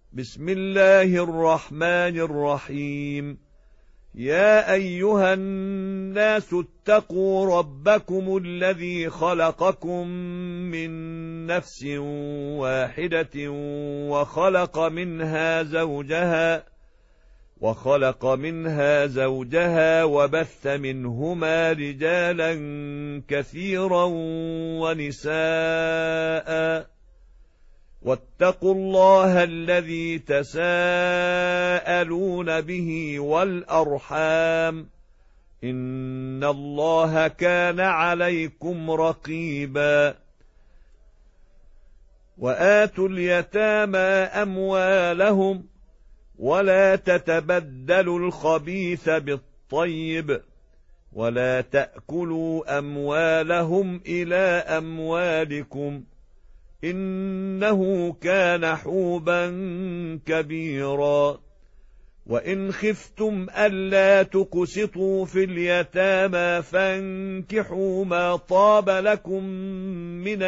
بسم الله الرحمن الرحيم. يا أيها الناس اتقوا ربكم الذي خلقكم من نفس واحدة وخلق منها زوجها وبث منهما رجالا كثيرا ونساء، واتقوا الله الذي تساءلون به والأرحام، إن الله كان عليكم رقيبا. وآتوا اليتامى أموالهم ولا تتبدلوا الخبيث بالطيب، ولا تأكلوا أموالهم إلى أموالكم، إنه كان حوبا كبيرا. وإن خفتم ألا تقسطوا في اليتامى فانكحوا ما طاب لكم من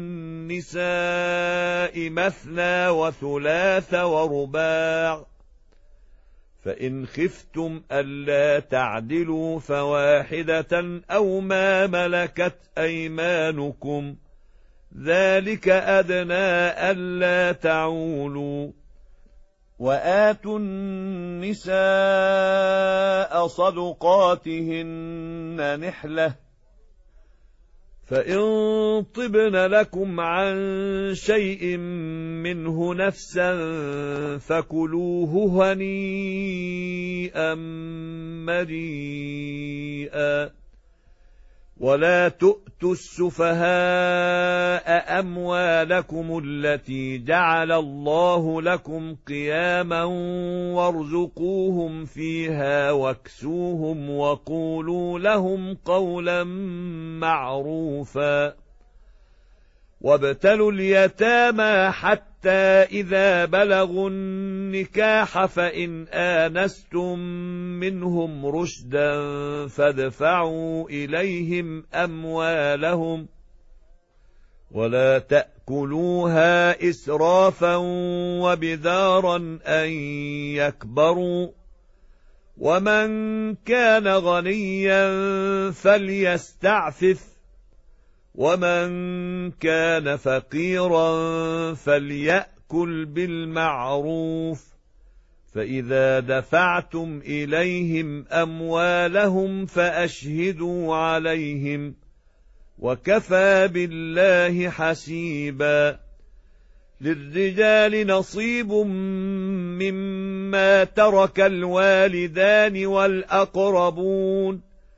النساء مثنى وثلاث ورباع، فإن خفتم ألا تعدلوا فواحدة أو ما ملكت أيمانكم، ذلك أدنى ألا تعولوا. وآتوا النساء صدقاتهن نحلة، فإن طبن لكم عن شيء منه نفسا فكلوه هنيئا مريئا. ولا تؤتوا السفهاء أموالكم التي جعل الله لكم قياما وارزقوهم فيها واكسوهم وقولوا لهم قولا معروفا. وابتلوا اليتامى حتى إذا بلغوا النكاح فإن آنستم منهم رشدا فادفعوا إليهم أموالهم، ولا تأكلوها إسرافا وبدارا أن يكبروا، ومن كان غنيا فليستعفف، ومن كان فقيرا فليأكل بالمعروف. فإذا دفعتم إليهم أموالهم فأشهدوا عليهم، وكفى بالله حسيبا. للرجال نصيب مما ترك الوالدان والأقربون،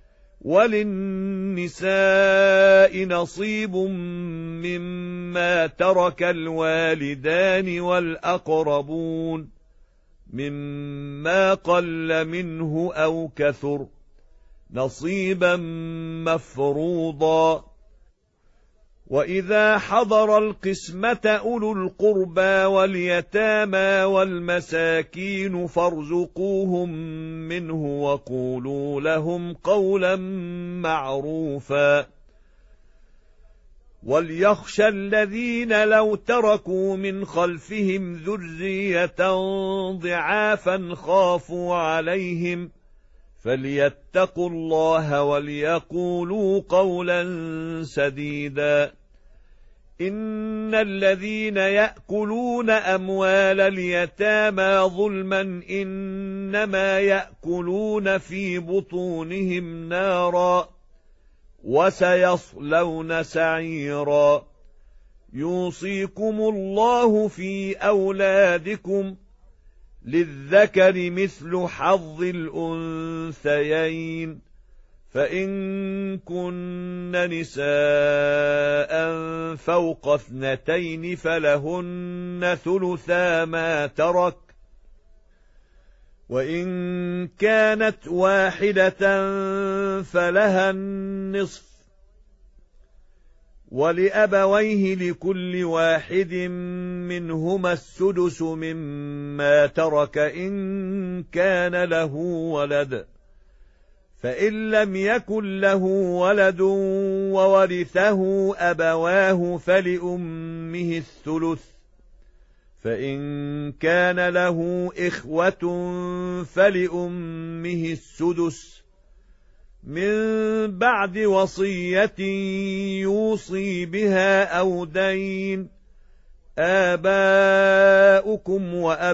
وللنساء نصيب مما ترك الوالدان والأقربون، مما قل منه أو كثر، نصيبا مفروضا. وإذا حضر القسمة أولو القربى واليتامى والمساكين فارزقوهم منه وقولوا لهم قولا معروفا. وليخشى الذين لو تركوا من خلفهم ذرية ضعافا خافوا عليهم فليتقوا الله وليقولوا قولا سديدا. إن الذين يأكلون أموال اليتامى ظلما إنما يأكلون في بطونهم نارا وسيصلون سعيرا. يوصيكم الله في أولادكم، للذكر مثل حظ الأنثيين، فإن كن نساء فوق 2 فلهن ثلثا ما ترك، وإن كانت واحدة فلها النصف، ولأبويه لكل واحد منهما السدس مما ترك إن كان له ولد، فإن لم يكن له ولد وورثه أبواه فلأمه الثلث، فإن كان له إخوة فلأمه السدس من بعد وصية يوصي بها أو دين. آباؤكم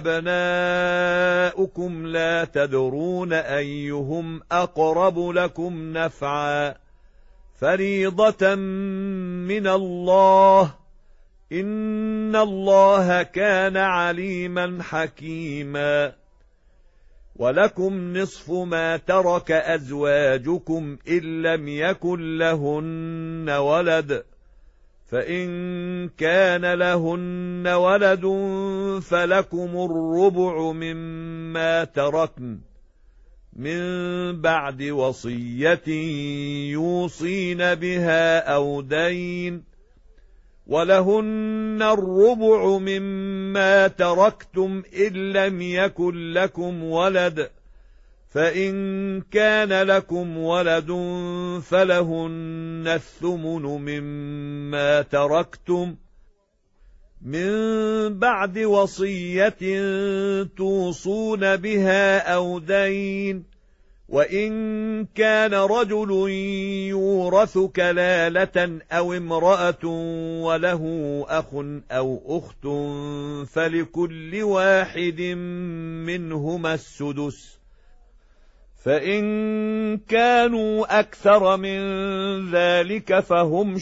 وأبناؤكم لا تدرون أيهم أقرب لكم نفعا فريضة من الله إن الله كان عليما حكيما. ولكم نصف ما ترك أزواجكم إن لم يكن لهن ولد فإن كان لهن ولد فلكم الربع مما تركن من بعد وصية يوصين بها أو دين ولهن الربع مما تركتم إن لم يكن لكم ولد فإن كان لكم ولد فلهن الثمن مما تركتم من بعد وصية توصون بها أو دين. وإن كان رجل يورث كلالة أو امرأة وله أخ أو أخت فلكل واحد منهما السدس فإن كانوا أكثر من ذلك فهم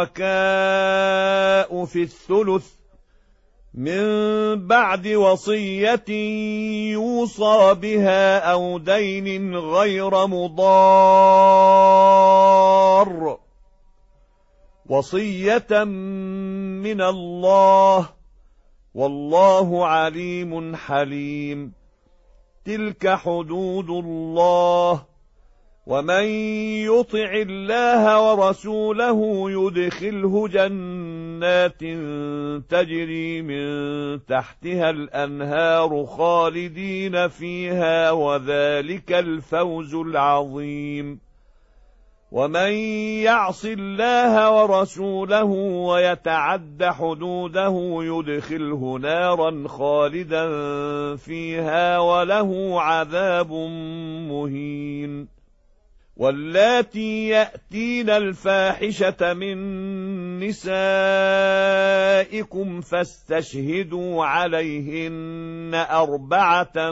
شركاء في الثلث من بعد وصية يوصى بها أو دين غير مضار وصية من الله والله عليم حليم. تلك حدود الله ومن يطع الله ورسوله يدخله جنات تجري من تحتها الأنهار خالدين فيها وذلك الفوز العظيم. ومن يعص الله ورسوله ويتعد حدوده يدخله نارا خالدا فيها وله عذاب مهين. واللاتي يأتين الفاحشة من نسائكم فاستشهدوا عليهن 4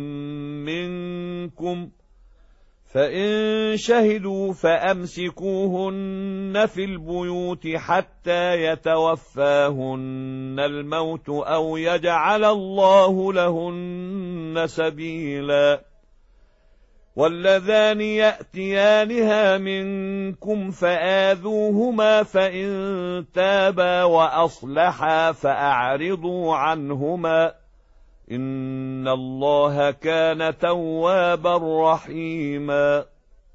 منكم فإن شهدوا فأمسكوهن في البيوت حتى يتوفاهن الموت أو يجعل الله لهن سبيلا. واللذان يأتيانها منكم فآذوهما فإن تابا وأصلحا فأعرضوا عنهما إن الله كان توابا رحيما.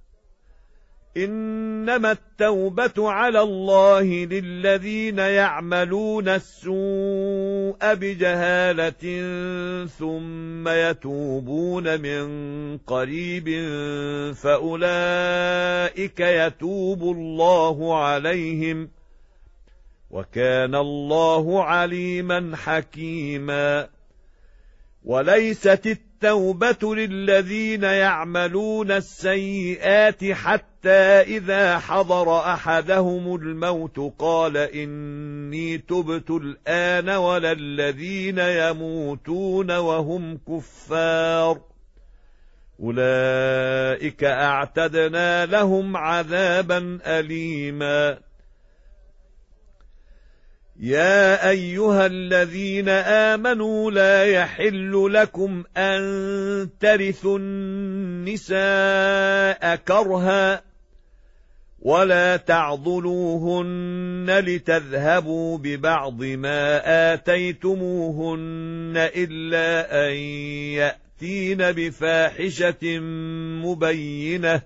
إنما التوبة على الله للذين يعملون السوء بجهالة ثم يتوبون من قريب فأولئك يتوب الله عليهم وكان الله عليما حكيما. وليست التوبة للذين يعملون السيئات حتى إذا حضر أحدهم الموت قال إني تبت الآن ولا الذين يموتون وهم كفار أولئك أعتدنا لهم عذابا أليما. يا أيها الذين آمنوا لا يحل لكم أن ترثوا النساء كرها ولا تعضلوهن لتذهبوا ببعض ما آتيتموهن إلا أن يأتين بفاحشة مبينة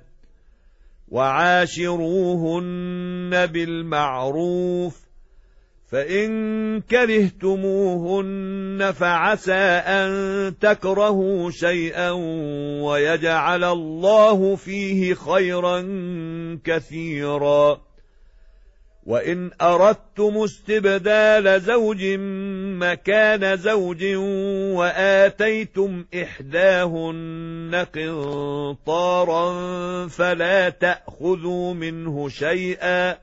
وعاشروهن بالمعروف فإن كرهتموهن فعسى أن تكرهوا شيئا ويجعل الله فيه خيرا كثيرا. وإن أردتم استبدال زوج مكان زوج وآتيتم إحداهن قنطارا فلا تأخذوا منه شيئا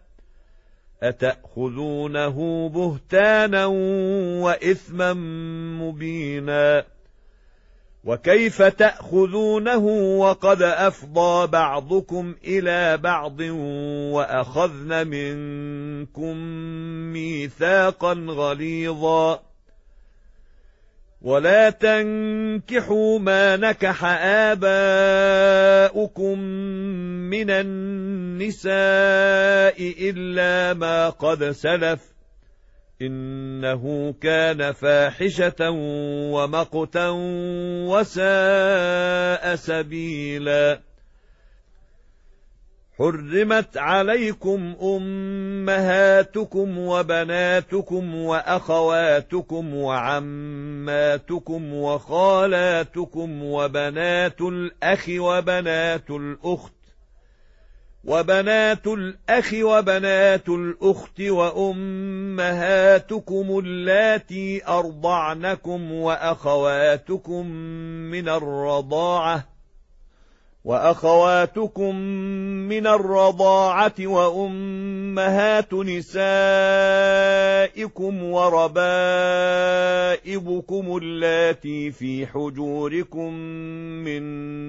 أتأخذونه بهتانا وإثما مبينا وكيف تأخذونه وقد أفضى بعضكم إلى بعض وأخذن منكم ميثاقا غليظا ولا تنكحوا ما نكح آباؤكم من النساء إلا ما قد سلف إنه كان فاحشة ومقتا وساء سبيلا حرمت عليكم أمهاتكم وبناتكم وأخواتكم وعماتكم وخالاتكم وبنات الأخ وبنات الأخت وأمهاتكم اللاتي أرضعنكم وأخواتكم من الرضاعة وأمهات نسائكم وربائبكم اللاتي في حجوركم من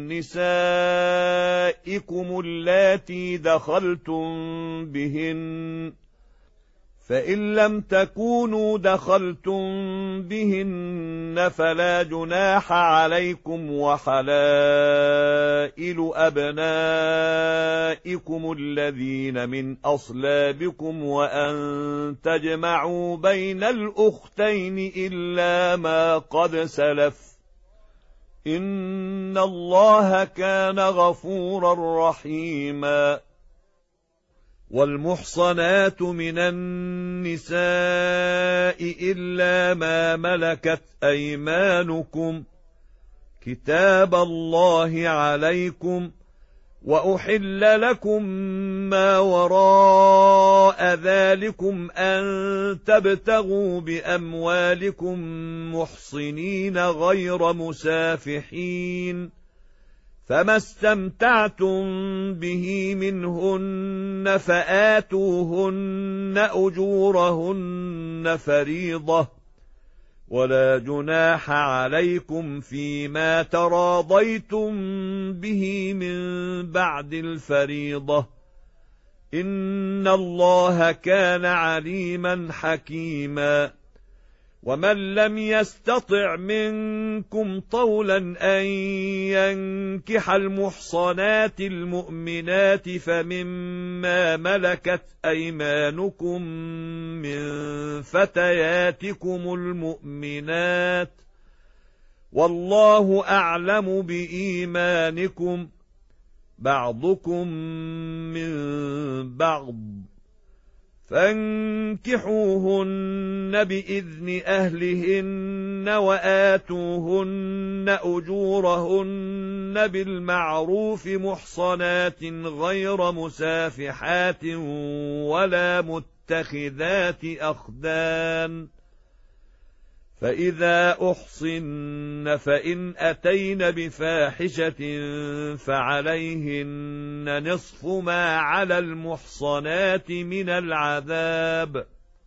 نسائكم اللاتي دخلتم بهن فإن لم تكونوا دخلتم بهن فلا جناح عليكم وحلائل أبنائكم الذين من أصلابكم وأن تجمعوا بين الأختين إلا ما قد سلف إن الله كان غفورا رحيما والمحصنات من النساء إلا ما ملكت أيمانكم كتاب الله عليكم وأحل لكم ما وراء ذلكم أن تبتغوا بأموالكم محصنين غير مسافحين فما استمتعتم به منهن فآتوهن أجورهن فريضة ولا جناح عليكم فيما تراضيتم به من بعد الفريضة إن الله كان عليما حكيما ومن لم يستطع منكم طولا أن ينكح المحصنات المؤمنات فمما ملكت أيمانكم من فتياتكم المؤمنات والله أعلم بإيمانكم بعضكم من بعض فانكحوهن بإذن أهلهن وآتوهن أجورهن بالمعروف محصنات غير مسافحات ولا متخذات أخدان فإذا أحصن فإن أتين بفاحشة فعليهن نصف ما على المحصنات من العذاب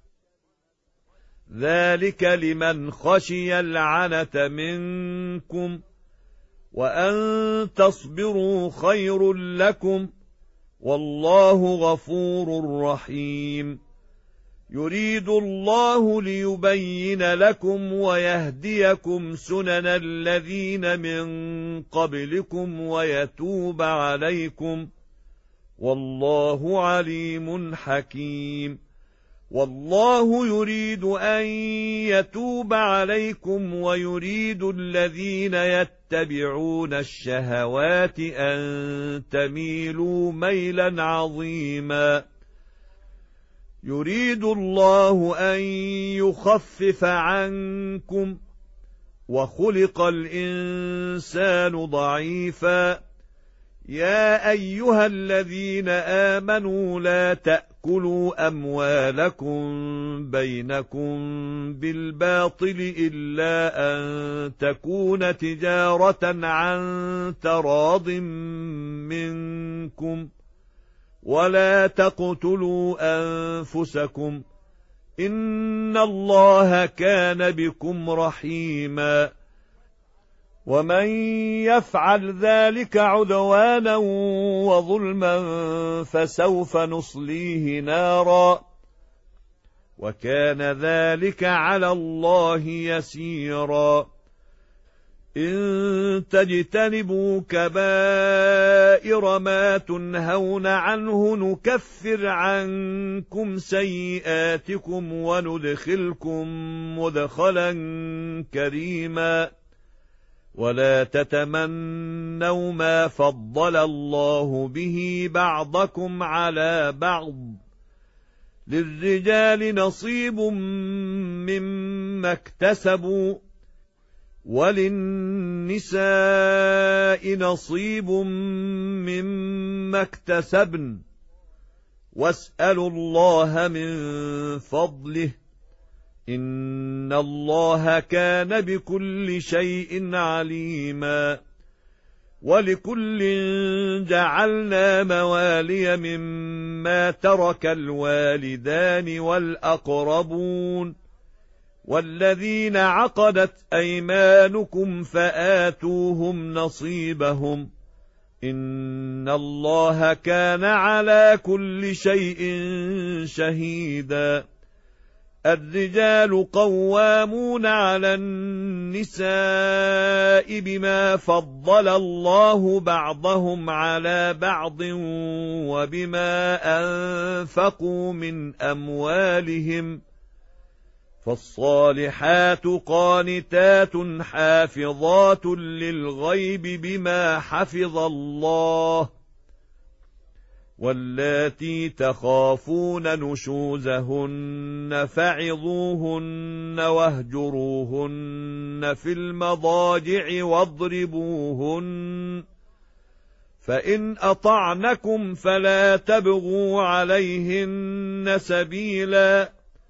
ذلك لمن خشي العنة منكم وأن تصبروا خير لكم والله غفور رحيم يريد الله ليبين لكم ويهديكم سنن الذين من قبلكم ويتوب عليكم والله عليم حكيم والله يريد أن يتوب عليكم ويريد الذين يتبعون الشهوات أن تميلوا ميلا عظيما يريد الله أن يخفف عنكم وخلق الإنسان ضعيفا يا أيها الذين آمنوا لا تأكلوا تأكلوا أموالكم بينكم بالباطل إلا أن تكون تجارة عن تراض منكم ولا تقتلوا أنفسكم إن الله كان بكم رحيما ومن يفعل ذلك عدوانا وظلما فسوف نصليه نارا وكان ذلك على الله يسيرا إن تجتنبوا كبائر ما تنهون عنه نكفر عنكم سيئاتكم وندخلكم مدخلا كريما ولا تتمنوا ما فضل الله به بعضكم على بعض للرجال نصيب مما اكتسبوا وللنساء نصيب مما اكتسبن واسألوا الله من فضله إن الله كان بكل شيء عليما ولكل جعلنا موالي مما ترك الوالدان والأقربون والذين عقدت أيمانكم فآتوهم نصيبهم إن الله كان على كل شيء شهيدا الرجال قوامون على النساء بما فضل الله بعضهم على بعض وبما أنفقوا من أموالهم فالصالحات قانتات حافظات للغيب بما حفظ الله واللاتي تخافون نشوزهن فعظوهن واهجروهن في المضاجع واضربوهن فإن أطعنكم فلا تبغوا عليهن سبيلا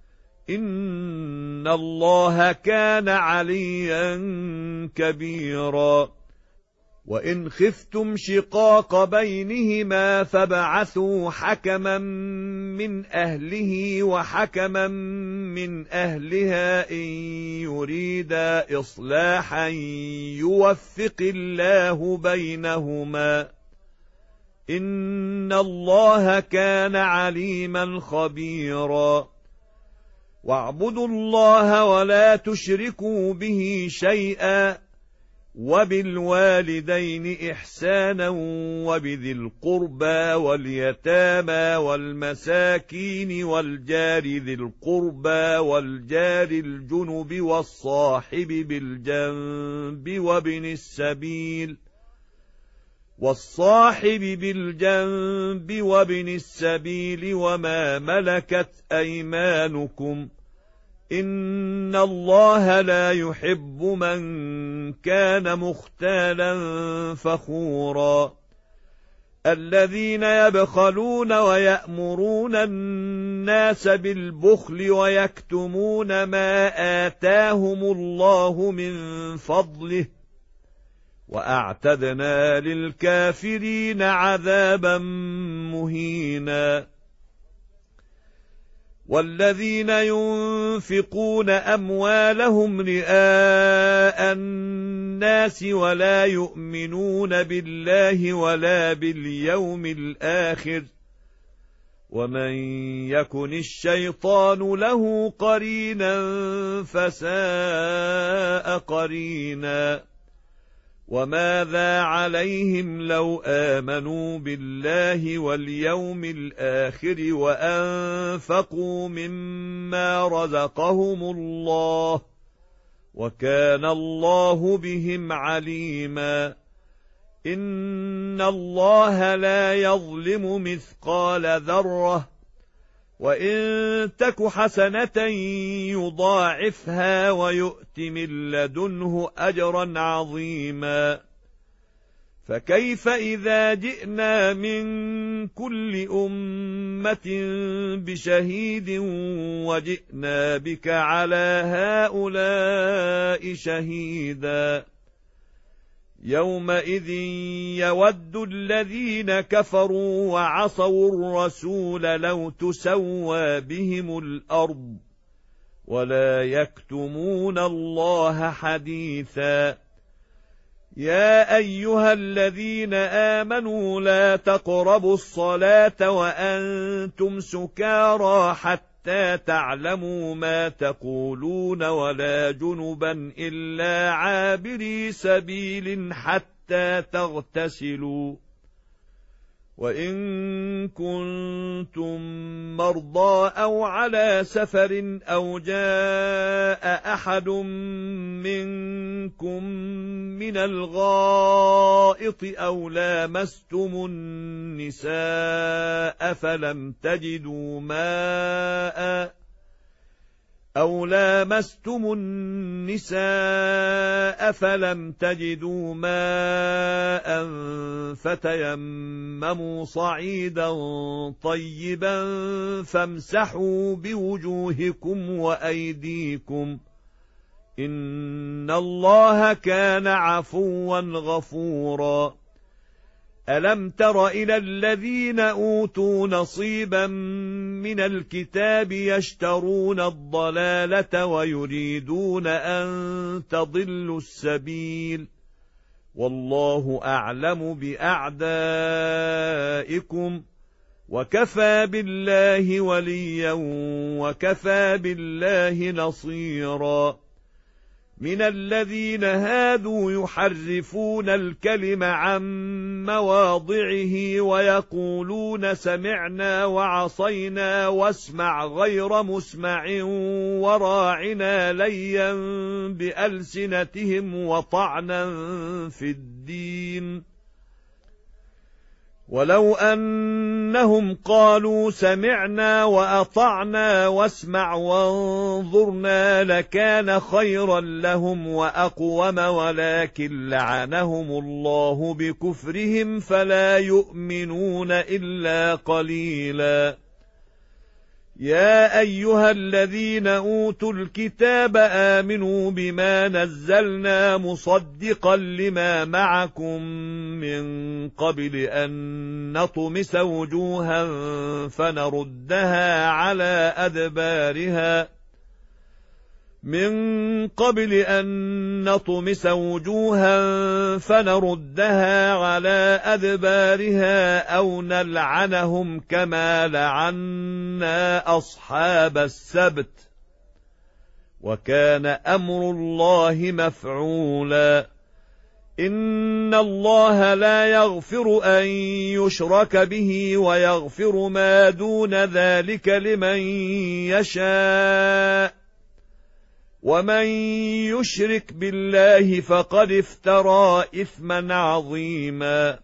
إن الله كان عليا كبيرا وإن خفتم شقاق بينهما فابعثوا حكما من أهله وحكما من أهلها إن يريدا إصلاحا يوفق الله بينهما إن الله كان عليما خبيرا واعبدوا الله ولا تشركوا به شيئا وبالوالدين إحسانا وبذي القربى واليتامى والمساكين والجار ذي القربى والجار الجنب والصاحب بالجنب وابن السبيل وما ملكت أيمانكم إن الله لا يحب من كان مختالا فخورا الذين يبخلون ويأمرون الناس بالبخل ويكتمون ما آتاهم الله من فضله وأعتدنا للكافرين عذابا مهينا والذين ينفقون أموالهم رئاء الناس ولا يؤمنون بالله ولا باليوم الآخر ومن يكن الشيطان له قرينا فساء قرينا وماذا عليهم لو آمنوا بالله واليوم الآخر وأنفقوا مما رزقهم الله وكان الله بهم عليما إن الله لا يظلم مثقال ذرة وإن تك حسنة يضاعفها ويؤت من لدنه أجرا عظيما فكيف إذا جئنا من كل أمة بشهيد وجئنا بك على هؤلاء شهيدا يومئذ يود الذين كفروا وعصوا الرسول لو تسوى بهم الأرض ولا يكتمون الله حديثا يا أيها الذين آمنوا لا تقربوا الصلاة وأنتم سكارى حتى تعلموا ما تقولون ولا جنبا إلا عابري سبيل حتى تغتسلوا وإن كنتم مرضى أو على سفر أو جاء أحد منكم من الغائط أو لامستم النساء فلم تجدوا ماء فتيمموا صعيدا طيبا فامسحوا بوجوهكم وأيديكم إن الله كان عفوا غفورا ألم تر إلى الذين أوتوا نصيبا من الكتاب يشترون الضلالة ويريدون أن تضلوا السبيل والله أعلم بأعدائكم وكفى بالله وليا وكفى بالله نصيرا من الذين هادوا يحرفون الكلم عن مواضعه ويقولون سمعنا وعصينا واسمع غير مسمع وراعنا ليا بألسنتهم وطعنا في الدين ولو أنهم قالوا سمعنا وأطعنا واسمع وانظرنا لكان خيرا لهم وأقوم ولكن لعنهم الله بكفرهم فلا يؤمنون إلا قليلا يا أيها الذين أوتوا الكتاب آمنوا بما نزلنا مصدقا لما معكم من قبل أن نطمس وجوها فنردها على أدبارها أو نلعنهم كما لعنا أصحاب السبت وكان أمر الله مفعولا إن الله لا يغفر أن يشرك به ويغفر ما دون ذلك لمن يشاء ومن يشرك بالله فقد افترى إثما عظيما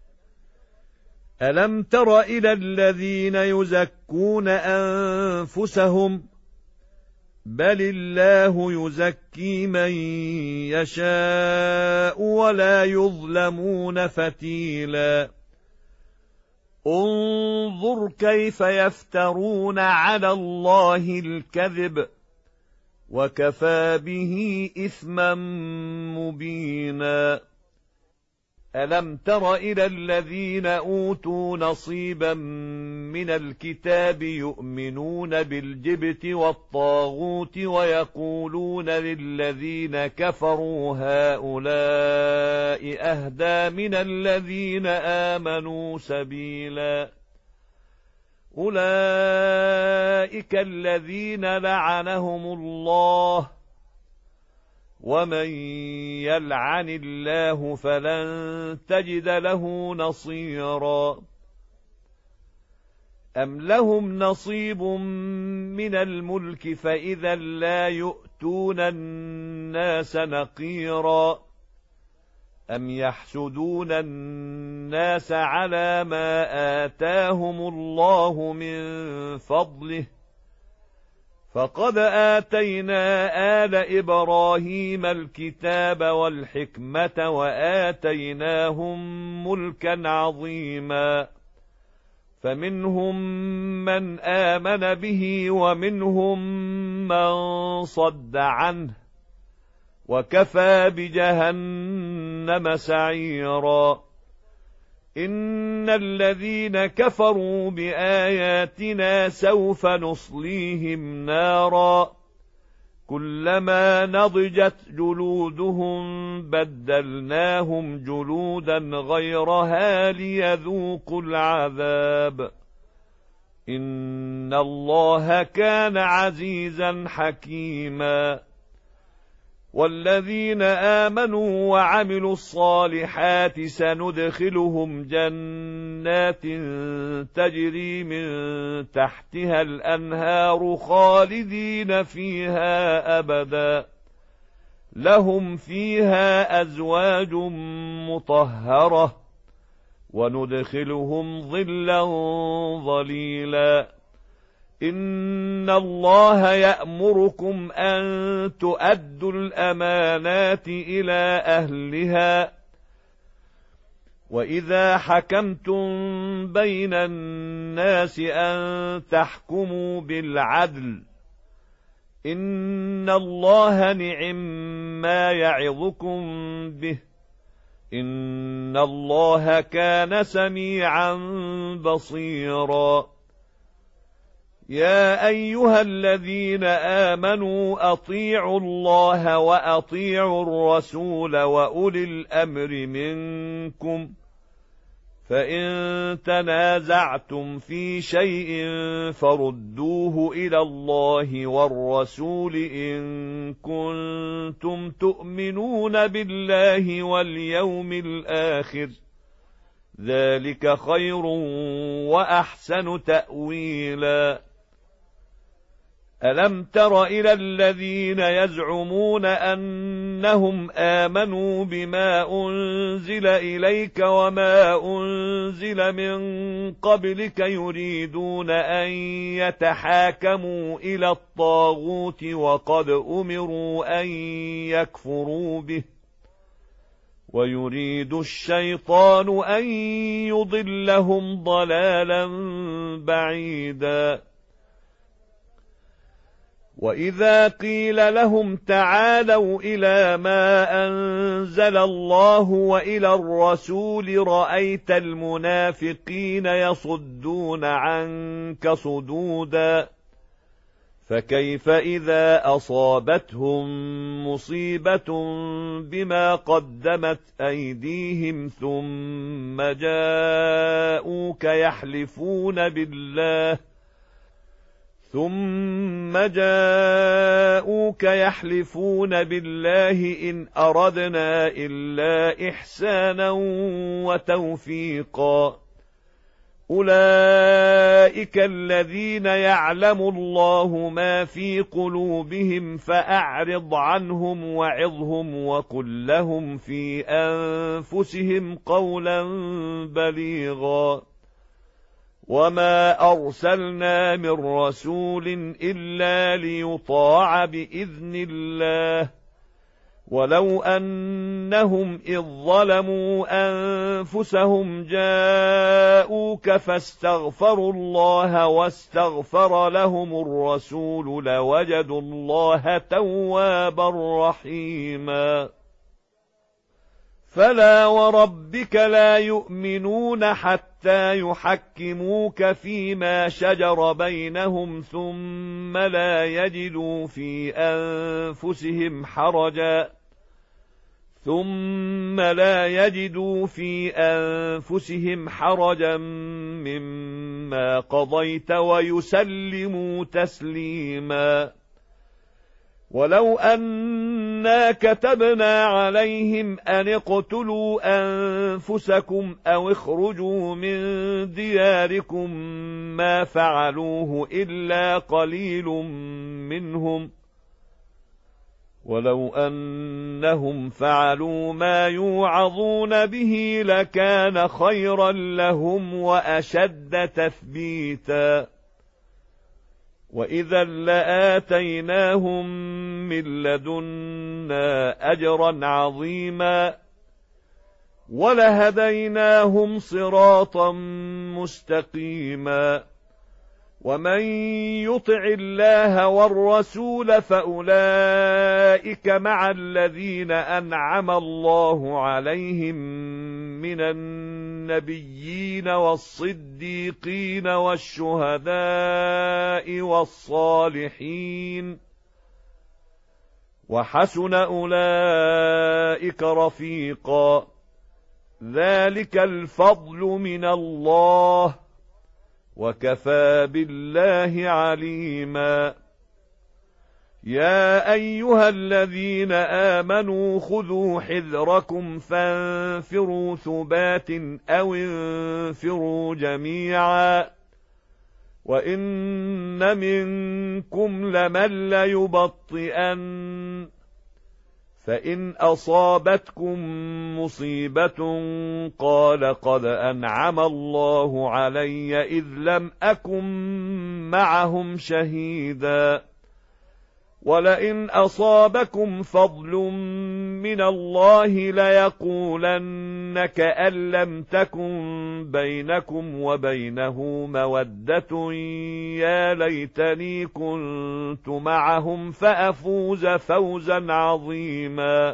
ألم تر إلى الذين يزكون أنفسهم بل الله يزكي من يشاء ولا يظلمون فتيلا انظر كيف يفترون على الله الكذب وكفى به إثما مبينا ألم تر إلى الذين أوتوا نصيبا من الكتاب يؤمنون بالجبت والطاغوت ويقولون للذين كفروا هؤلاء أهدى من الذين آمنوا سبيلا أولئك الذين لعنهم الله ومن يلعن الله فلن تجد له نصيرا أم لهم نصيب من الملك فإذا لا يؤتون الناس نقيرا أم يحسدون الناس على ما آتاهم الله من فضله فقد آتينا آل إبراهيم الكتاب والحكمة وآتيناهم ملكا عظيما فمنهم من آمن به ومنهم من صد عنه وكفى بجهنم سعيرا إن الذين كفروا بآياتنا سوف نصليهم نارا كلما نضجت جلودهم بدلناهم جلودا غيرها ليذوقوا العذاب إن الله كان عزيزا حكيما والذين آمنوا وعملوا الصالحات سندخلهم جنات تجري من تحتها الأنهار خالدين فيها أبدا لهم فيها أزواج مطهرة وندخلهم ظلا ظليلا إن الله يأمركم أن تؤدوا الأمانات إلى أهلها وإذا حكمتم بين الناس أن تحكموا بالعدل إن الله نعم ما يعظكم به إن الله كان سميعا بصيرا يا أيها الذين آمنوا أطيعوا الله وأطيعوا الرسول وأولي الأمر منكم فإن تنازعتم في شيء فردوه إلى الله والرسول إن كنتم تؤمنون بالله واليوم الآخر ذلك خير وأحسن تأويلا ألم تر إلى الذين يزعمون أنهم آمنوا بما أنزل إليك وما أنزل من قبلك يريدون أن يتحاكموا إلى الطاغوت وقد أمروا أن يكفروا به ويريد الشيطان أن يضلهم ضلالا بعيدا وإذا قيل لهم تعالوا إلى ما أنزل الله وإلى الرسول رأيت المنافقين يصدون عنك صدودا فكيف إذا أصابتهم مصيبة بما قدمت أيديهم ثم جاءوك يحلفون بالله إن أردنا إلا إحسانا وتوفيقا أولئك الذين يعلم الله ما في قلوبهم فأعرض عنهم وعظهم وقل لهم في أنفسهم قولا بليغا وما أرسلنا من رسول إلا ليطاع بإذن الله ولو أنهم إذ ظلموا أنفسهم جاءوك فاستغفروا الله واستغفر لهم الرسول لوجدوا الله توابا رحيما فلا وربك لا يؤمنون حتى يحكموك فيما شجر بينهم ثم لا يجدوا في أنفسهم حرجا مما قضيت ويسلموا تسليما ولو أنا كتبنا عليهم أن اقتلوا أنفسكم أو اخرجوا من دياركم ما فعلوه إلا قليل منهم ولو أنهم فعلوا ما يوعظون به لكان خيرا لهم وأشد تثبيتا وإذا لآتيناهم من لدنا أجرا عظيما ولهديناهم صراطا مستقيما ومن يطع الله والرسول فأولئك مع الذين أنعم الله عليهم من النبيين والصديقين والشهداء والصالحين وحسن أولئك رفيقا ذلك الفضل من الله وكفى بالله عليما يا أيها الذين آمنوا خذوا حذركم فانفروا ثبات أو انفروا جميعا وإن منكم لمن ليبطئن فإن أصابتكم مصيبة قال قد أنعم الله علي إذ لم أكن معهم شهيدا ولئن أصابكم فضل من الله ليقولن كأن لم تكن بينكم وبينه مودة يا ليتني كنت معهم فأفوز فوزا عظيما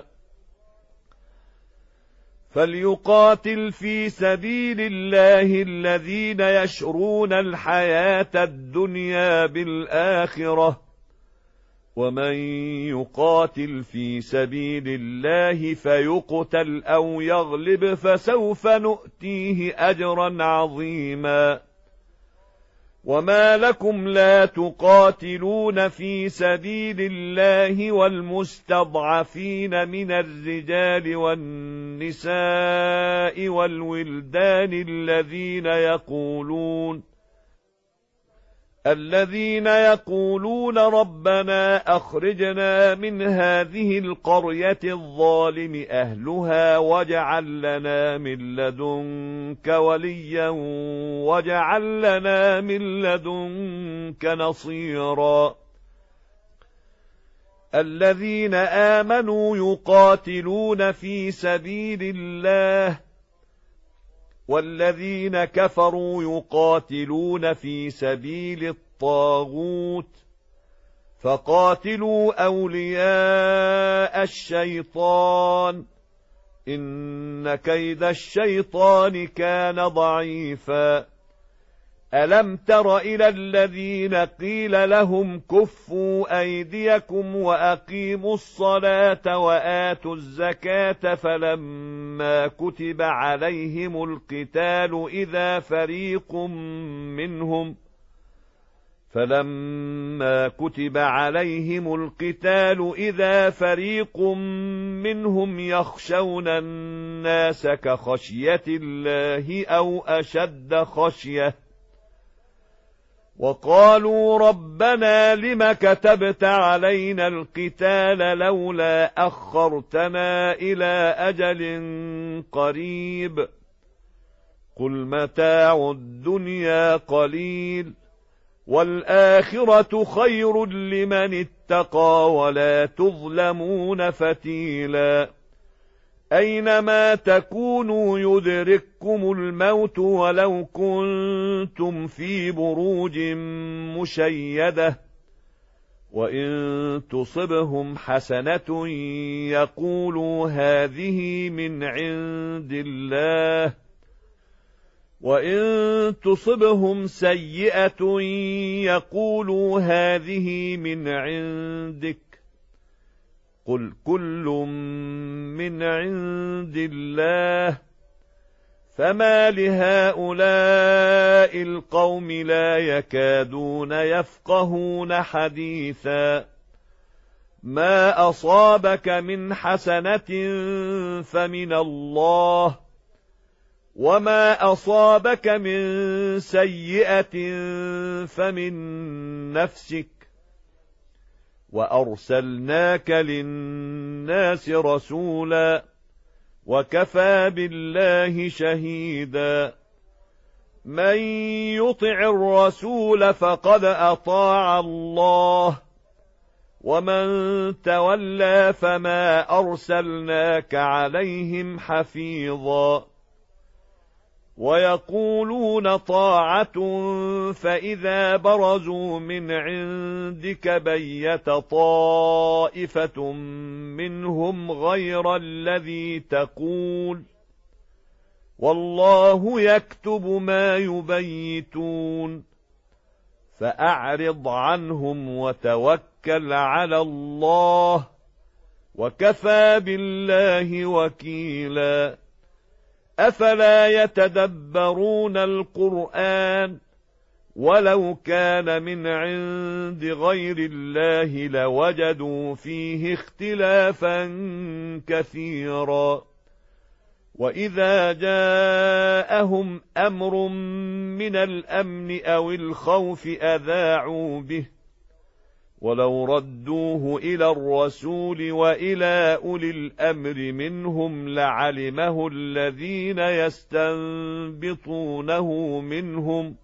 فليقاتل في سبيل الله الذين يشرون الحياة الدنيا بالآخرة ومن يقاتل في سبيل الله فيقتل أو يغلب فسوف نؤتيه أجرا عظيما وما لكم لا تقاتلون في سبيل الله والمستضعفين من الرجال والنساء والولدان الذين يقولون ربنا أخرجنا من هذه القرية الظالم أهلها واجعل لنا من لدنك وليا واجعل لنا من لدنك نصيرا الذين آمنوا يقاتلون في سبيل الله والذين كفروا يقاتلون في سبيل الطاغوت فقاتلوا أولياء الشيطان إن كيد الشيطان كان ضعيفا ألم تر إلى الذين قيل لهم كفوا أيديكم وأقيموا الصلاة وآتوا الزكاة فلما كتب عليهم القتال إذا فريق منهم يخشون الناس كخشية الله أو أشد خشية وقالوا ربنا لم كتبت علينا القتال لولا أخرتنا إلى أجل قريب قل متاع الدنيا قليل والآخرة خير لمن اتقى ولا تظلمون فتيلا أينما تكونوا يدرككم الموت ولو كنتم في بروج مشيدة وإن تصبهم حسنة يقولوا هذه من عند الله وإن تصبهم سيئة يقولوا هذه من عندك قل كل من عند الله فما لهؤلاء القوم لا يكادون يفقهون حديثا ما أصابك من حسنة فمن الله وما أصابك من سيئة فمن نفسك وأرسلناك للناس رسولا وكفى بالله شهيدا من يطع الرسول فقد أطاع الله ومن تولى فما أرسلناك عليهم حفيظا ويقولون طاعة فإذا برزوا من عندك بيت طائفة منهم غير الذي تقول والله يكتب ما يبيتون فأعرض عنهم وتوكل على الله وكفى بالله وكيلا أفلا يتدبرون القرآن ولو كان من عند غير الله لوجدوا فيه اختلافا كثيرا وإذا جاءهم أمر من الأمن أو الخوف أذاعوا به ولو ردوه إلى الرسول وإلى أولي الأمر منهم لعلمه الذين يستنبطونه منهم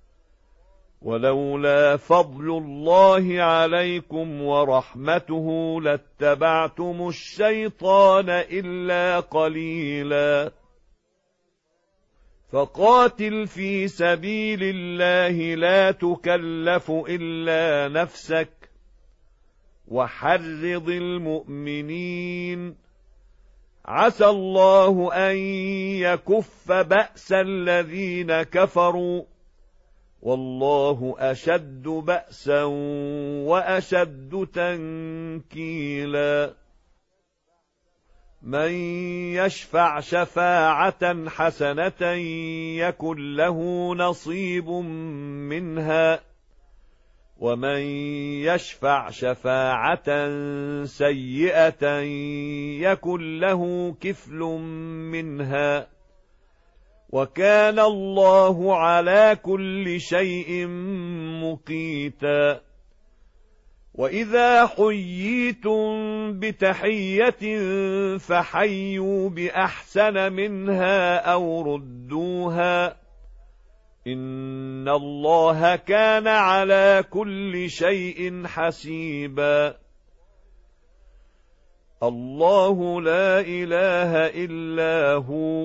ولولا فضل الله عليكم ورحمته لاتبعتم الشيطان إلا قليلا فقاتل في سبيل الله لا تكلف إلا نفسك وحرض المؤمنين عسى الله أن يكف بأس الذين كفروا والله أشد بأسا وأشد تنكيلا من يشفع شفاعة حسنة يكن له نصيب منها ومن يشفع شفاعة سيئة يكن له كفل منها وكان الله على كل شيء مقيتا وإذا حييتم بتحية فحيوا بأحسن منها أو ردوها إن الله كان على كل شيء حسيبا الله لا إله إلا هو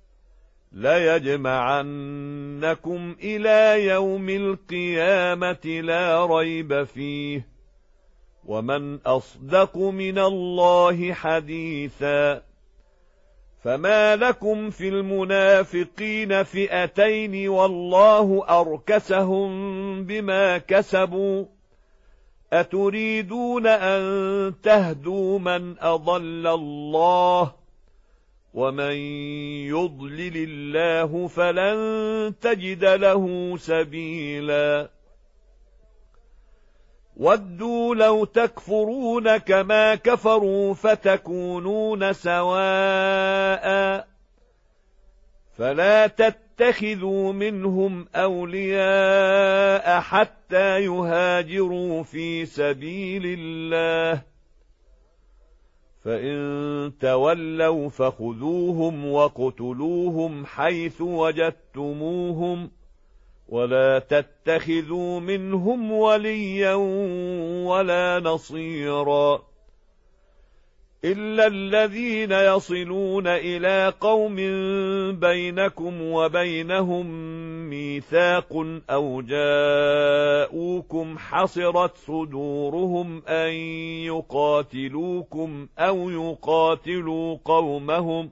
ليجمعنكم إلى يوم القيامة لا ريب فيه ومن أصدق من الله حديثا فما لكم في المنافقين فئتين والله أركسهم بما كسبوا أتريدون أن تهدوا من أضل الله ومن يضلل الله فلن تجد له سبيلا ودوا لو تكفرون كما كفروا فتكونون سواء فلا تتخذوا منهم أولياء حتى يهاجروا في سبيل الله فإن تولوا فخذوهم وقتلوهم حيث وجدتموهم ولا تتخذوا منهم وليا ولا نصيرا إلا الذين يصلون إلى قوم بينكم وبينهم ميثاق أو جاءوكم حصرت صدورهم أن يقاتلوكم أو يقاتلوا قومهم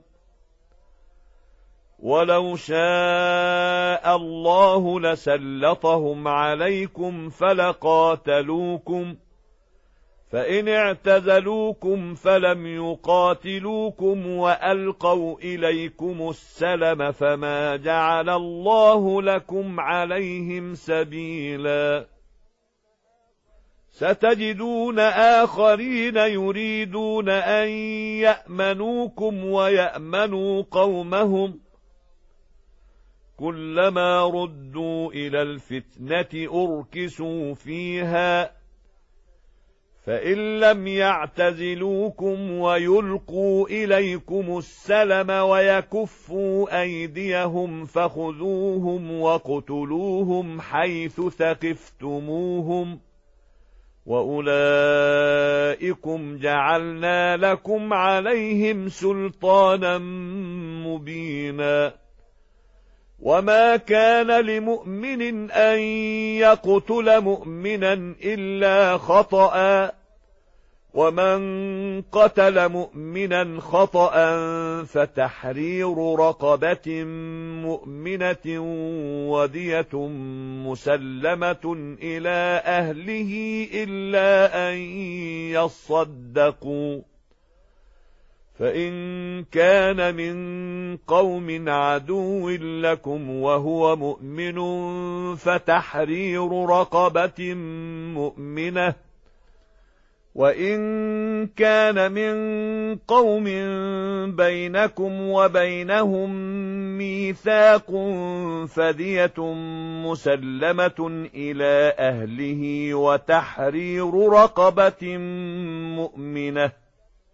ولو شاء الله لسلطهم عليكم فلقاتلوكم فإن اعتزلوكم فلم يقاتلوكم وألقوا إليكم السلم فما جعل الله لكم عليهم سبيلا ستجدون آخرين يريدون أن يأمنوكم ويأمنوا قومهم كلما ردوا إلى الفتنة أركسوا فيها فإن لم يعتزلوكم ويلقوا إليكم السلم ويكفوا أيديهم فخذوهم واقتلوهم حيث ثقفتموهم وأولئكم جعلنا لكم عليهم سلطانا مبينا وما كان لمؤمن أن يقتل مؤمنا إلا خطأ ومن قتل مؤمنا خطأ فتحرير رقبة مؤمنة ودية مسلمة إلى أهله إلا أن يصدقوا فإن كان من قوم عدو لكم وهو مؤمن فتحرير رقبة مؤمنة وإن كان من قوم بينكم وبينهم ميثاق فدية مسلمة إلى أهله وتحرير رقبة مؤمنة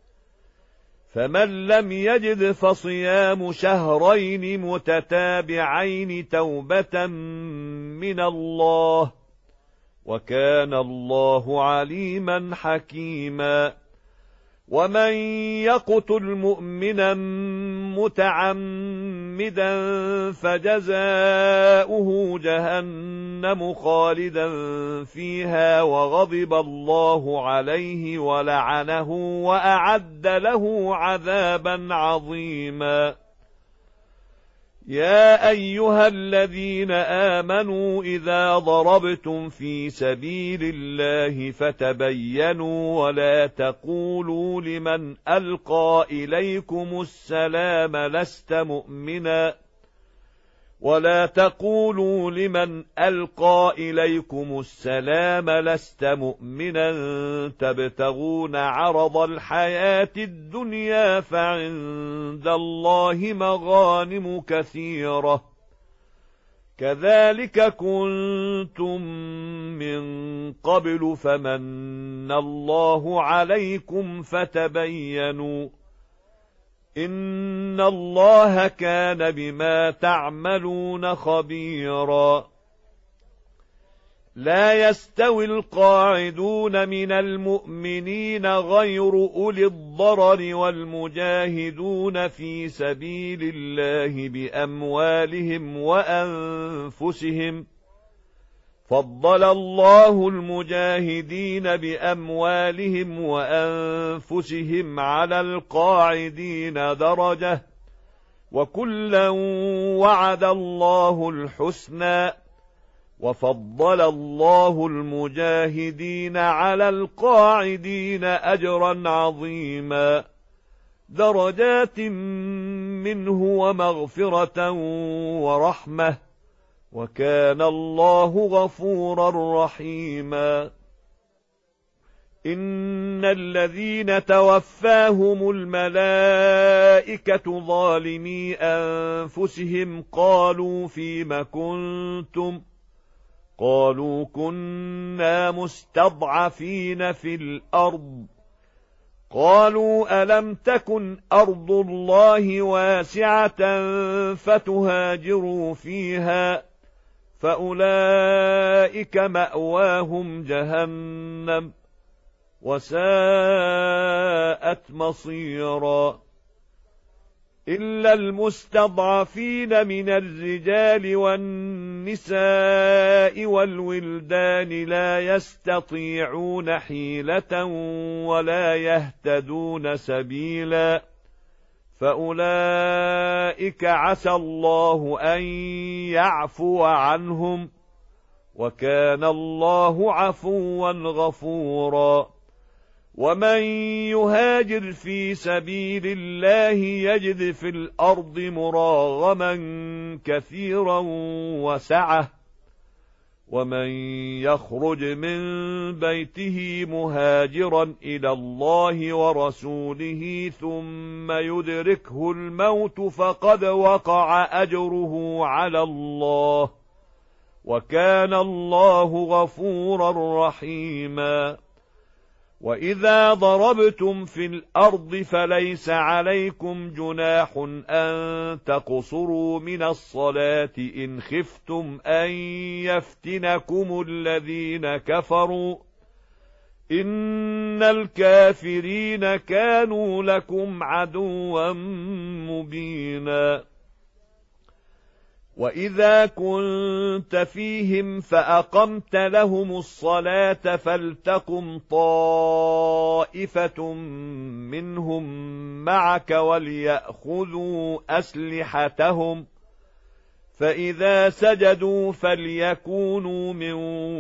فمن لم يجد فصيام شهرين متتابعين توبة من الله وكان الله عليما حكيما ومن يقتل مؤمنا متعمدا فجزاؤه جهنم خالدا فيها وغضب الله عليه ولعنه وأعد له عذابا عظيما يا أيها الذين آمنوا إذا ضربتم في سبيل الله فتبينوا ولا تقولوا لمن ألقى إليكم السلام لست مؤمنا تبتغون عرض الحياة الدنيا فعند الله مغانم كثيرة كذلك كنتم من قبل فمن الله عليكم فتبينوا إن الله كان بما تعملون خبيرا لا يستوي القاعدون من المؤمنين غير أولي الضرر والمجاهدون في سبيل الله بأموالهم وأنفسهم فضل الله المجاهدين بأموالهم وأنفسهم على القاعدين درجة وكلا وعد الله الحسنى وفضل الله المجاهدين على القاعدين أجرا عظيما درجات منه ومغفرة ورحمة وكان الله غفورا رحيما إن الذين توفاهم الملائكة ظالمي أنفسهم قالوا فيم كنتم قالوا كنا مستضعفين في الأرض قالوا ألم تكن أرض الله واسعة فتهاجروا فيها فأولئك مأواهم جهنم وساءت مصيرا إلا المستضعفين من الرجال والنساء والولدان لا يستطيعون حيلة ولا يهتدون سبيلا فأولئك عسى الله أن يعفو عنهم وكان الله عفوا غفورا ومن يهاجر في سبيل الله يجد في الأرض مراغما كثيرا وسعة ومن يخرج من بيته مهاجرا إلى الله ورسوله ثم يدركه الموت فقد وقع أجره على الله وكان الله غفورا رحيما وإذا ضربتم في الأرض فليس عليكم جناح أن تقصروا من الصلاة إن خفتم أن يفتنكم الذين كفروا إن الكافرين كانوا لكم عدوا مبينا وإذا كنت فيهم فأقمت لهم الصلاة فلتقم طائفة منهم معك وليأخذوا أسلحتهم فإذا سجدوا فليكونوا من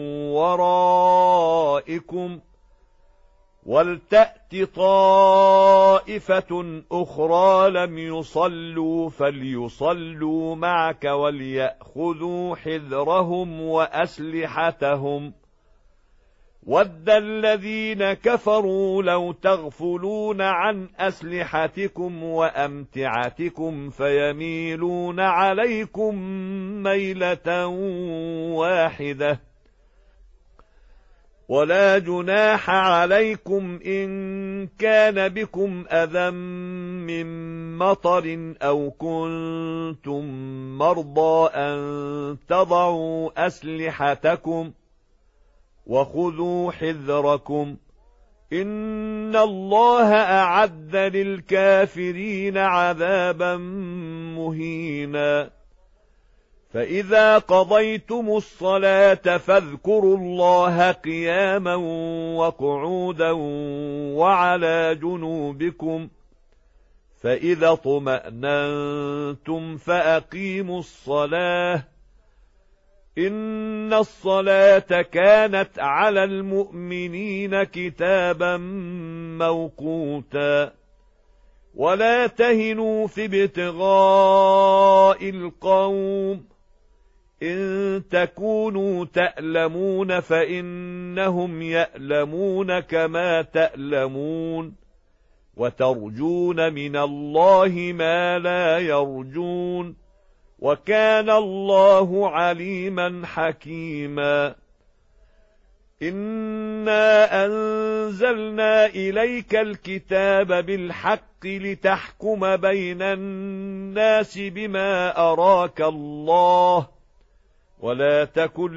ورائكم ولتأت طائفة أخرى لم يصلوا فليصلوا معك وليأخذوا حذرهم وأسلحتهم ود الذين كفروا لو تغفلون عن أسلحتكم وأمتعتكم فيميلون عليكم ميلة واحدة ولا جناح عليكم إن كان بكم أذى من مطر أو كنتم مرضى أن تضعوا أسلحتكم وخذوا حذركم إن الله أعد للكافرين عذابا مهينا فإذا قضيتم الصلاة فاذكروا الله قياما وقعودا وعلى جنوبكم فإذا اطمأننتم فأقيموا الصلاة إن الصلاة كانت على المؤمنين كتابا موقوتا ولا تهنوا في ابتغاء القوم إن تكونوا تألمون فإنهم يألمون كما تألمون وترجون من الله ما لا يرجون وكان الله عليما حكيما إنا أنزلنا إليك الكتاب بالحق لتحكم بين الناس بما أراك الله ولا تكن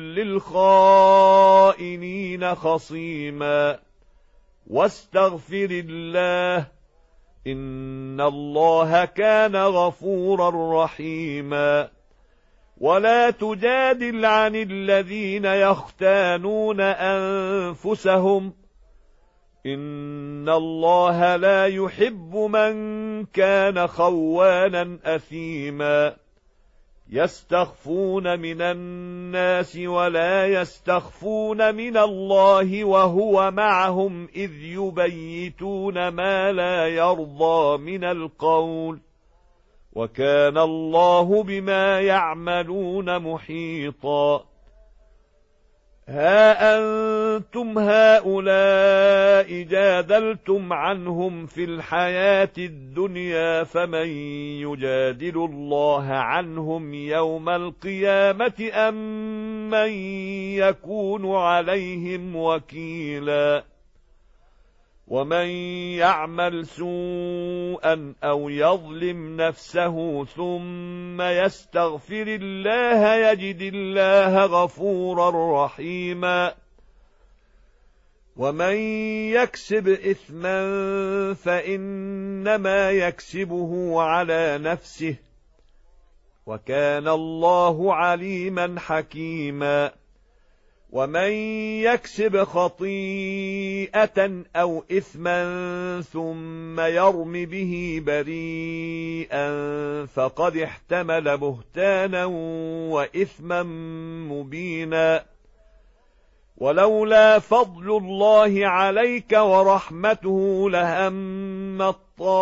للخائنين خصيما واستغفر الله إن الله كان غفورا رحيما ولا تجادل عن الذين يختانون أنفسهم إن الله لا يحب من كان خوانا أثيما يستخفون من الناس ولا يستخفون من الله وهو معهم إذ يبيتون ما لا يرضى من القول وكان الله بما يعملون محيطا ها أنتم هؤلاء جادلتم عنهم في الحياة الدنيا فمن يجادل الله عنهم يوم القيامة أم من يكون عليهم وكيلا ومن يعمل سوءا أو يظلم نفسه ثم يستغفر الله يجد الله غفورا رحيما ومن يكسب إثما فإنما يكسبه على نفسه وكان الله عليما حكيما ومن يكسب خطيئة أو إثما ثم يرم به بريئا فقد احتمل بهتانا وإثما مبينا ولولا فضل الله عليك ورحمته لهم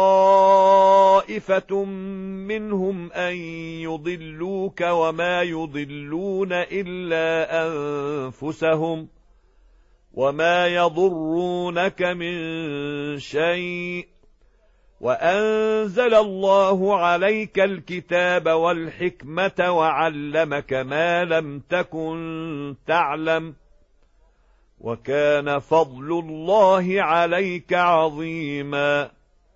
طائفة منهم أن يضلوك وما يضلون إلا أنفسهم وما يضرونك من شيء وأنزل الله عليك الكتاب والحكمة وعلمك ما لم تكن تعلم وكان فضل الله عليك عظيما.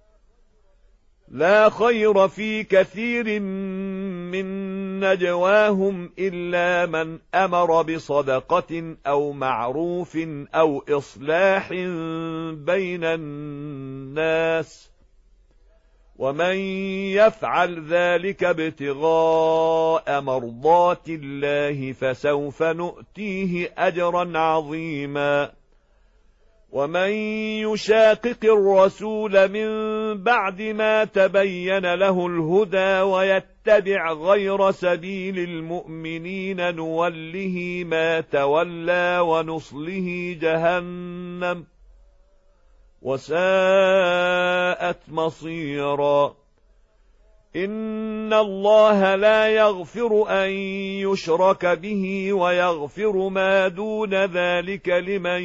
لا خير في كثير من نجواهم إلا من أمر بصدقة أو معروف أو إصلاح بين الناس، ومن يفعل ذلك ابتغاء مرضات الله فسوف نؤتيه أجرا عظيما. ومن يشاقق الرسول من بعد ما تبين له الهدى ويتبع غير سبيل المؤمنين نوله ما تولى ونصله جهنم وساءت مصيرا. إن الله لا يغفر أن يشرك به ويغفر ما دون ذلك لمن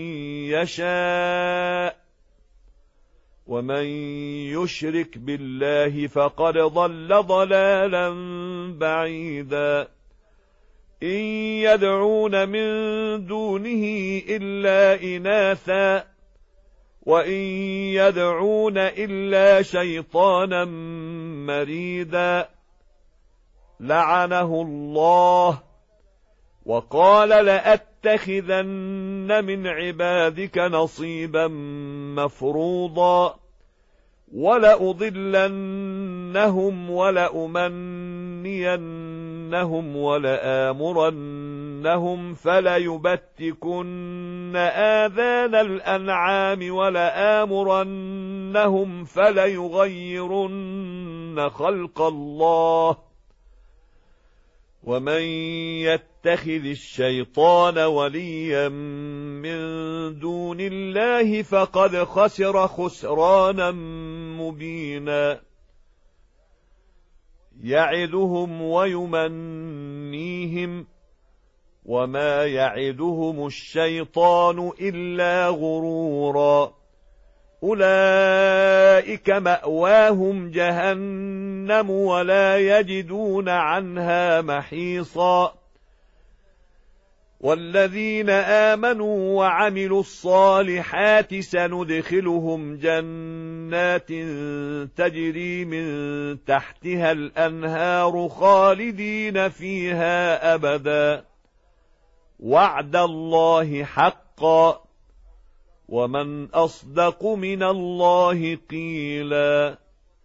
يشاء، ومن يشرك بالله فقد ضل ضلالا بعيدا. إن يدعون من دونه إلا إناثا وإن يدعون إلا شيطانا مريدا لعنه الله وقال لأتخذن من عبادك نصيبا مفروضا ولأضلنهم ولأمنينهم ولآمرنهم فليبتكن آذان الأنعام ولآمرنهم فليغيرن خلق الله. ومن يتخذ الشيطان وليا من دون الله فقد خسر خسرانا مبينا. يعدهم ويمنيهم وما يعدهم الشيطان إلا غرورا. أولئك مأواهم جهنم ولا يجدون عنها محيصا. والذين آمنوا وعملوا الصالحات سندخلهم جنات تجري من تحتها الأنهار خالدين فيها أبدا وعد الله حقا ومن أصدق من الله قيلا.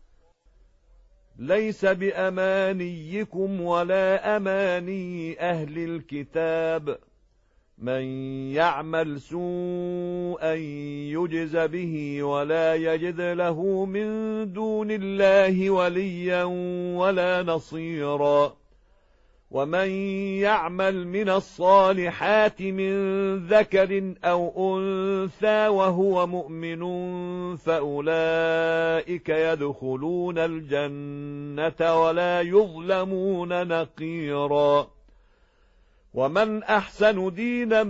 ليس بأمانيكم ولا أماني أهل الكتاب، من يعمل سوءا يجز به ولا يجد له من دون الله وليا ولا نصيرا. ومن يعمل من الصالحات من ذكر أو أنثى وهو مؤمن فأولئك يدخلون الجنة ولا يظلمون نقيرا. ومن أحسن دينا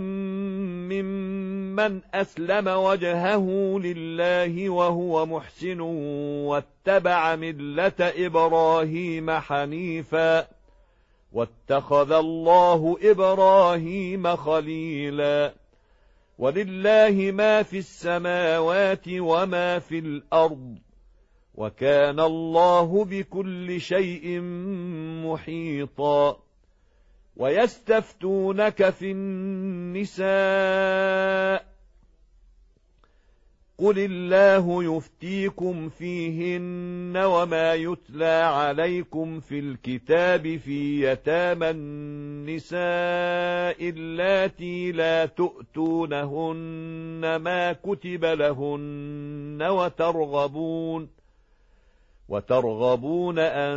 ممن أسلم وجهه لله وهو محسن واتبع ملة إبراهيم حنيفا واتخذ الله إبراهيم خليلا. ولله ما في السماوات وما في الأرض وكان الله بكل شيء محيطا. ويستفتونك في النساء قل الله يفتيكم فيهن وما يتلى عليكم في الكتاب في يتامى النساء اللاتي لا تؤتونهن ما كتب لهن وترغبون أن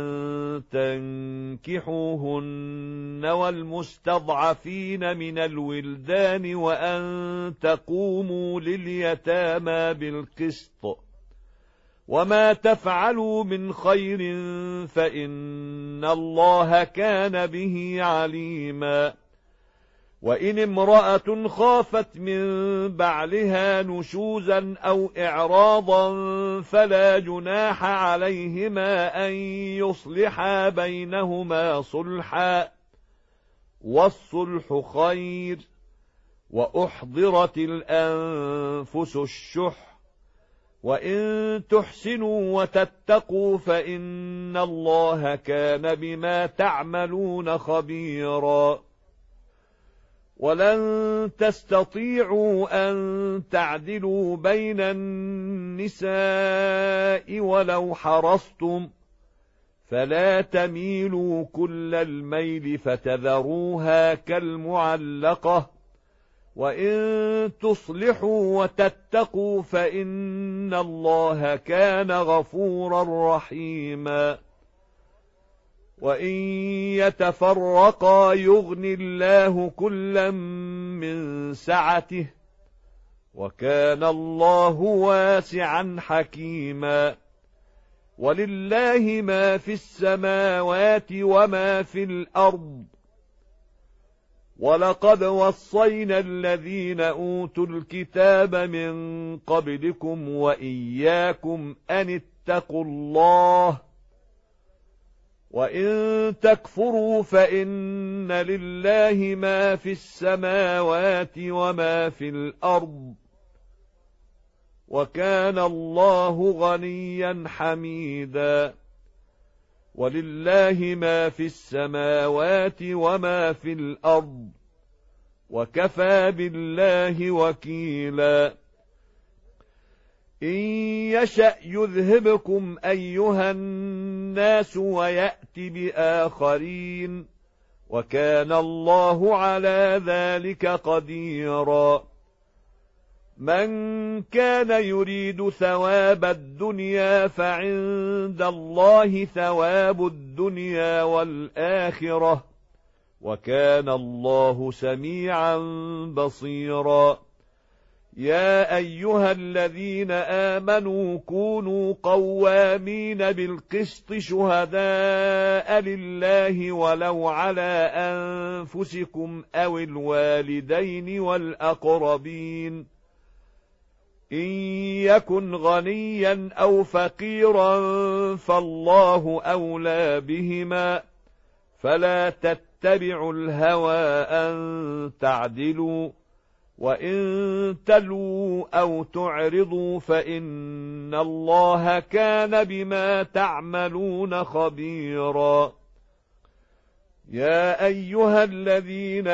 تنكحوهن والمستضعفين من الولدان وأن تقوموا لليتامى بالقسط وما تفعلوا من خير فإن الله كان به عليما. وإن امرأة خافت من بعلها نشوزا أو إعراضا فلا جناح عليهما أن يصلحا بينهما صلحا والصلح خير وأحضرت الأنفس الشح وإن تحسنوا وتتقوا فإن الله كان بما تعملون خبيرا ولن تستطيعوا أن تعدلوا بين النساء ولو حرصتم فلا تميلوا كل الميل فتذروها كالمعلقة وإن تصلحوا وتتقوا فإن الله كان غفورا رحيما وإن يتفرقا يغن الله كلا من سعته وكان الله واسعا حكيما ولله ما في السماوات وما في الأرض ولقد وصينا الذين أوتوا الكتاب من قبلكم وإياكم أن اتقوا الله وإن تكفروا فإن لله ما في السماوات وما في الأرض وكان الله غنيا حميدا ولله ما في السماوات وما في الأرض وكفى بالله وكيلا إن يشأ يذهبكم أيها الناس ويأت بآخرين وكان الله على ذلك قديرا من كان يريد ثواب الدنيا فعند الله ثواب الدنيا والآخرة وكان الله سميعا بصيرا يا أيها الذين آمنوا كونوا قوامين بالقسط شهداء لله ولو على أنفسكم أو الوالدين والأقربين إن يكن غنيا أو فقيرا فالله أولى بهما فلا تتبعوا الهوى أن تعدلوا وإن تلوا أو تعرضوا فإن الله كان بما تعملون خبيرا يا أيها الذين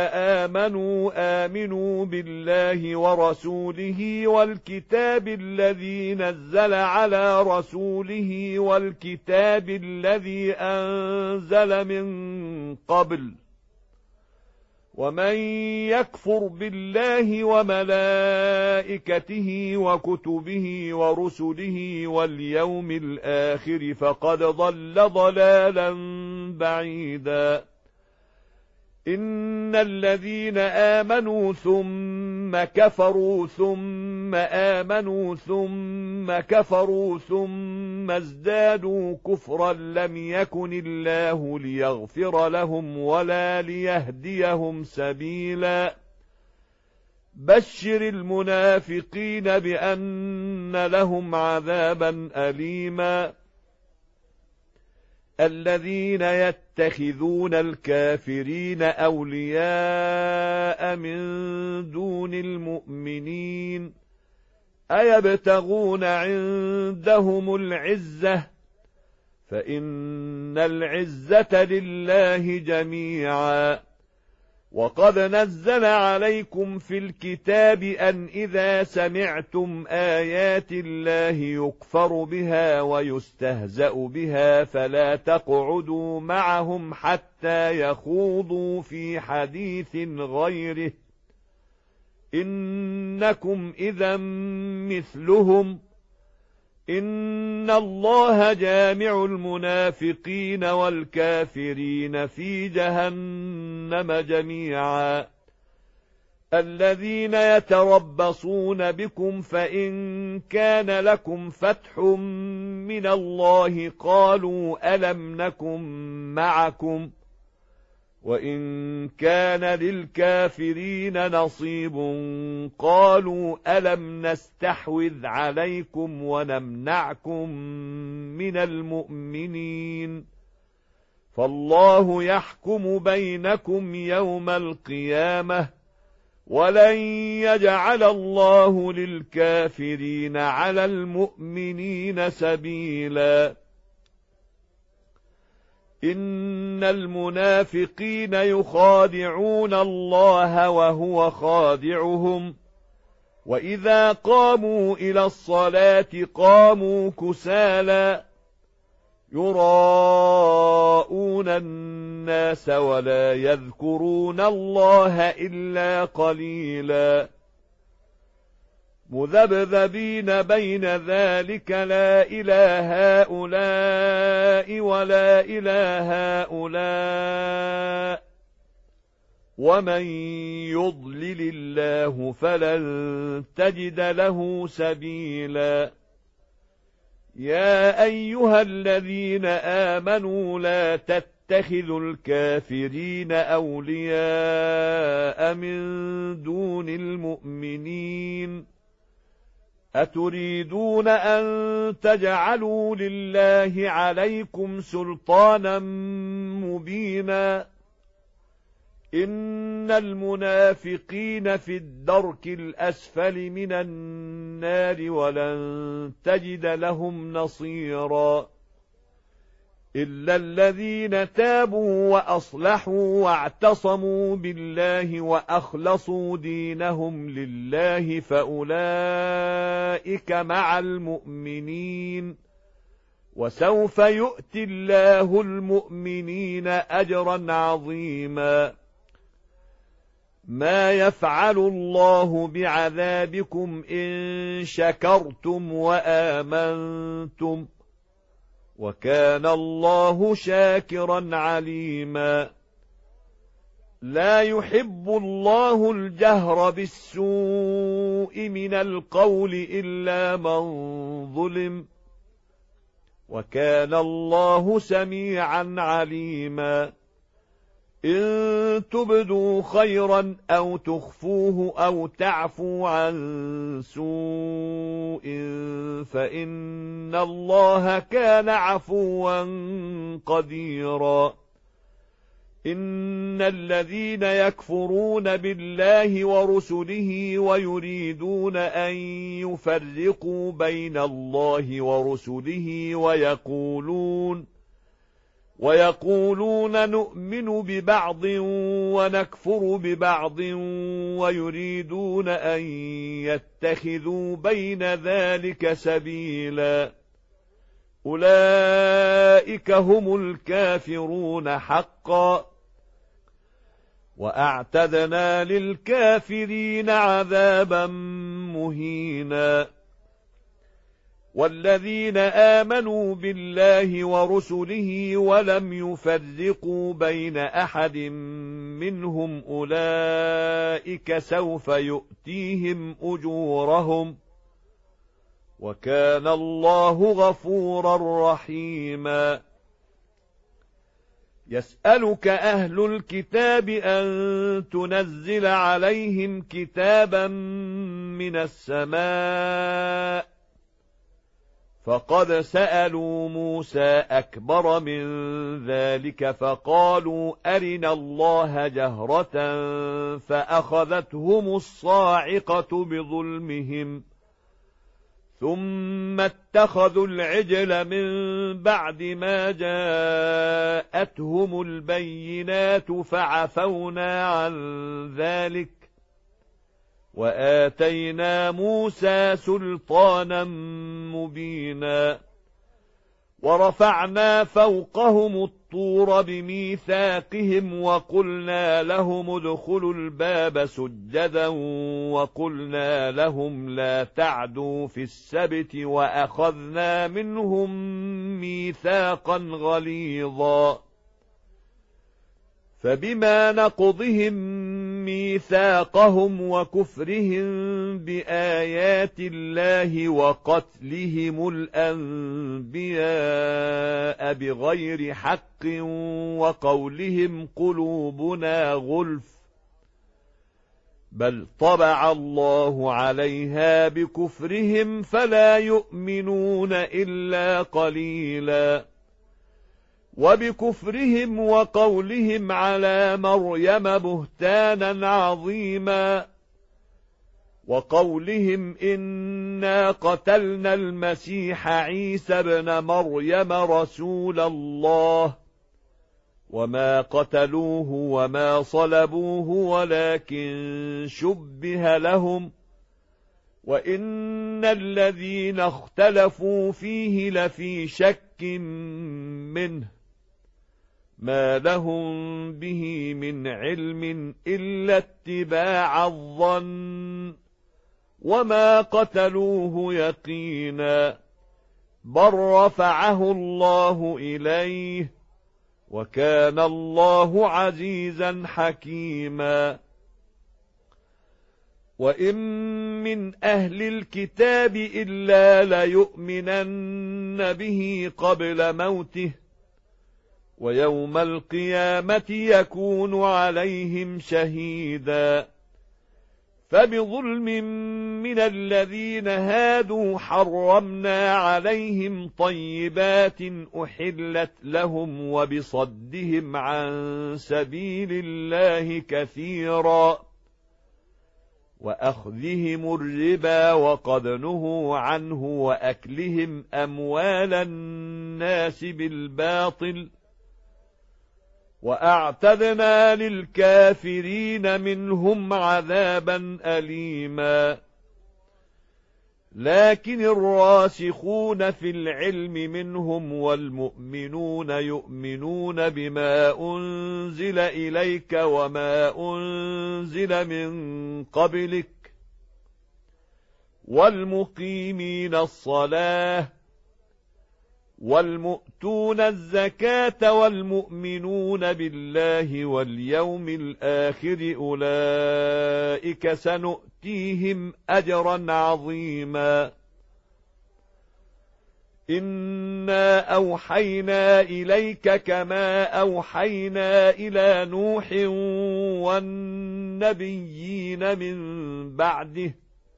آمنوا بالله ورسوله والكتاب الذي نزل على رسوله والكتاب الذي أنزل من قبل ومن يكفر بالله وملائكته وكتبه ورسله واليوم الآخر فقد ضل ضلالا بعيدا إن الذين آمنوا ثم كفروا ثم آمنوا ثم كفروا ثم ازدادوا كفرا لم يكن الله ليغفر لهم ولا ليهديهم سبيلا بشر المنافقين بأن لهم عذابا أليما الذين يتخذون الكافرين أولياء من دون المؤمنين أيبتغون عندهم العزة فإن العزة لله جميعا وقد نزل عليكم في الكتاب أن إذا سمعتم آيات الله يكفر بها ويستهزأ بها فلا تقعدوا معهم حتى يخوضوا في حديث غيره إنكم إذا مثلهم إن الله جامع المنافقين والكافرين في جهنم جميعا الذين يتربصون بكم فإن كان لكم فتح من الله قالوا ألم نكن معكم وإن كان للكافرين نصيب قالوا ألم نستحوذ عليكم ونمنعكم من المؤمنين فالله يحكم بينكم يوم القيامة ولن يجعل الله للكافرين على المؤمنين سبيلا إن المنافقين يخادعون الله وهو خادعهم وإذا قاموا إلى الصلاة قاموا كسالى يراءون الناس ولا يذكرون الله إلا قليلا مذبذبين بين ذلك لا إله هؤلاء ولا إله هؤلاء ومن يضلل الله فلن تجد له سبيلا يا أيها الذين آمنوا لا تتخذوا الكافرين أولياء من دون المؤمنين أتريدون أن تجعلوا لله عليكم سلطانا مبينا إن المنافقين في الدرك الأسفل من النار ولن تجد لهم نصيرا إلا الذين تابوا وأصلحوا واعتصموا بالله وأخلصوا دينهم لله فأولئك مع المؤمنين وسوف يؤتي الله المؤمنين أجرا عظيما ما يفعل الله بعذابكم إن شكرتم وآمنتم وكان الله شاكرا عليما لا يحب الله الجهر بالسوء من القول إلا من ظلم وكان الله سميعا عليما إن تبدوا خيرا أو تخفوه أو تعفوا عن سوء فإن الله كان عفوا قديرا إن الذين يكفرون بالله ورسله ويريدون أن يفرقوا بين الله ورسله ويقولون نؤمن ببعض ونكفر ببعض ويريدون أن يتخذوا بين ذلك سبيلا أولئك هم الكافرون حقا وأعتدنا للكافرين عذابا مهينا والذين آمنوا بالله ورسله ولم يفرقوا بين أحد منهم أولئك سوف يؤتيهم أجورهم وكان الله غفورا رحيما يسألك أهل الكتاب أن تنزل عليهم كتابا من السماء فقد سألوا موسى أكبر من ذلك فقالوا أرنا الله جهرة فأخذتهم الصاعقة بظلمهم ثم اتخذوا العجل من بعد ما جاءتهم البينات فعفونا عن ذلك وآتينا موسى سلطانا مبينا ورفعنا فوقهم الطور بميثاقهم وقلنا لهم ادخلوا الباب سجدا وقلنا لهم لا تعدوا في السبت وأخذنا منهم ميثاقا غليظا فبما نقضهم ميثاقهم وكفرهم بآيات الله وقتلهم الأنبياء بغير حق وقولهم قلوبنا غلف بل طبع الله عليها بكفرهم فلا يؤمنون إلا قليلا وبكفرهم وقولهم على مريم بهتانا عظيما وقولهم إنا قتلنا المسيح عيسى ابن مريم رسول الله وما قتلوه وما صلبوه ولكن شبه لهم وإن الذين اختلفوا فيه لفي شك منه ما لهم به من علم إلا اتباع الظن وما قتلوه يقينا بل رفعه الله إليه وكان الله عزيزا حكيما وإن من أهل الكتاب إلا ليؤمنن به قبل موته ويوم القيامة يكون عليهم شهيدا فبظلم من الذين هادوا حرمنا عليهم طيبات أحلت لهم وبصدهم عن سبيل الله كثيرا وأخذهم الربا وقد نهوا عنه وأكلهم أموال الناس بالباطل وأعتدنا للكافرين منهم عذابا أليما لكن الراسخون في العلم منهم والمؤمنون يؤمنون بما أنزل إليك وما أنزل من قبلك والمقيمين الصلاة والمؤتون الزكاة والمؤمنون بالله واليوم الآخر أولئك سنؤتيهم أجرا عظيما إنا أوحينا إليك كما أوحينا إلى نوح والنبيين من بعده